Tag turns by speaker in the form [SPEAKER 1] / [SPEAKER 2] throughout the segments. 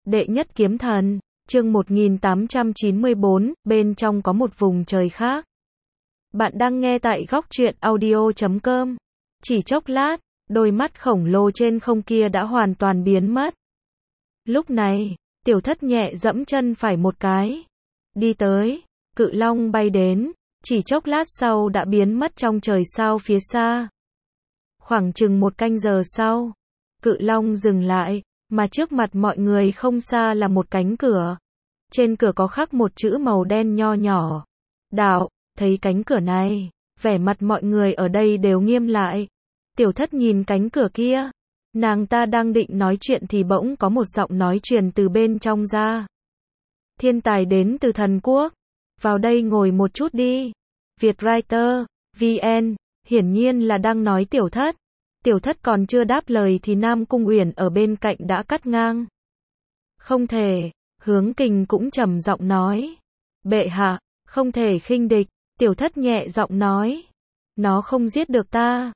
[SPEAKER 1] Đệ nhất kiếm thần, chương 1894, bên trong có một vùng trời khác. Bạn đang nghe tại góc truyện audio.com. Chỉ chốc lát, đôi mắt khổng lồ trên không kia đã hoàn toàn biến mất. Lúc này, Tiểu Thất nhẹ dẫm chân phải một cái. Đi tới, cự long bay đến, chỉ chốc lát sau đã biến mất trong trời sao phía xa. Khoảng chừng một canh giờ sau, cự long dừng lại, mà trước mặt mọi người không xa là một cánh cửa. Trên cửa có khắc một chữ màu đen nho nhỏ. Đạo, thấy cánh cửa này, vẻ mặt mọi người ở đây đều nghiêm lại. Tiểu Thất nhìn cánh cửa kia, nàng ta đang định nói chuyện thì bỗng có một giọng nói truyền từ bên trong ra. Thiên tài đến từ thần quốc, vào đây ngồi một chút đi. Vietwriter, VN, hiển nhiên là đang nói Tiểu Thất. Tiểu Thất còn chưa đáp lời thì Nam Cung Uyển ở bên cạnh đã cắt ngang. Không thể, Hướng Kình cũng trầm giọng nói. Bệ hạ, không thể khinh địch, Tiểu Thất nhẹ giọng nói. Nó không giết được ta.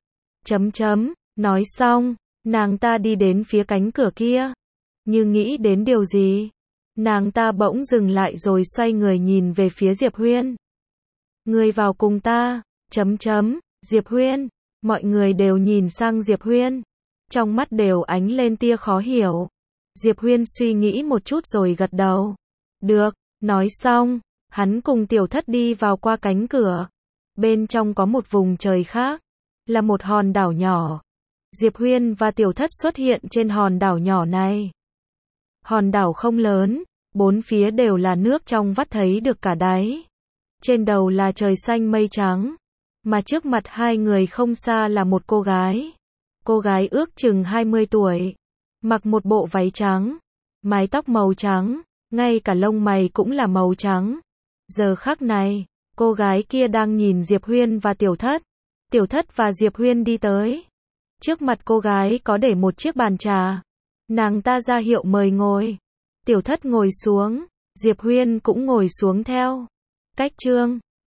[SPEAKER 1] Nói xong, nàng ta đi đến phía cánh cửa kia. Như nghĩ đến điều gì, nàng ta bỗng dừng lại rồi xoay người nhìn về phía Diệp Huyên. Ngươi vào cùng ta, Diệp Huyên. Mọi người đều nhìn sang Diệp Huyên, trong mắt đều ánh lên tia khó hiểu. Diệp Huyên suy nghĩ một chút rồi gật đầu. Được, nói xong, hắn cùng Tiểu Thất đi vào qua cánh cửa. Bên trong có một vùng trời khác, là một hòn đảo nhỏ. Diệp Huyên và Tiểu Thất xuất hiện trên hòn đảo nhỏ này. Hòn đảo không lớn, bốn phía đều là nước trong vắt thấy được cả đáy. Trên đầu là trời xanh mây trắng. Mà trước mặt hai người không xa là một cô gái. Cô gái ước chừng 20 tuổi. Mặc một bộ váy trắng. Mái tóc màu trắng. Ngay cả lông mày cũng là màu trắng. Giờ khắc này, cô gái kia đang nhìn Diệp Huyên và Tiểu Thất. Tiểu Thất và Diệp Huyên đi tới. Trước mặt cô gái có để một chiếc bàn trà. Nàng ta ra hiệu mời ngồi. Tiểu Thất ngồi xuống. Diệp Huyên cũng ngồi xuống theo. Cách chương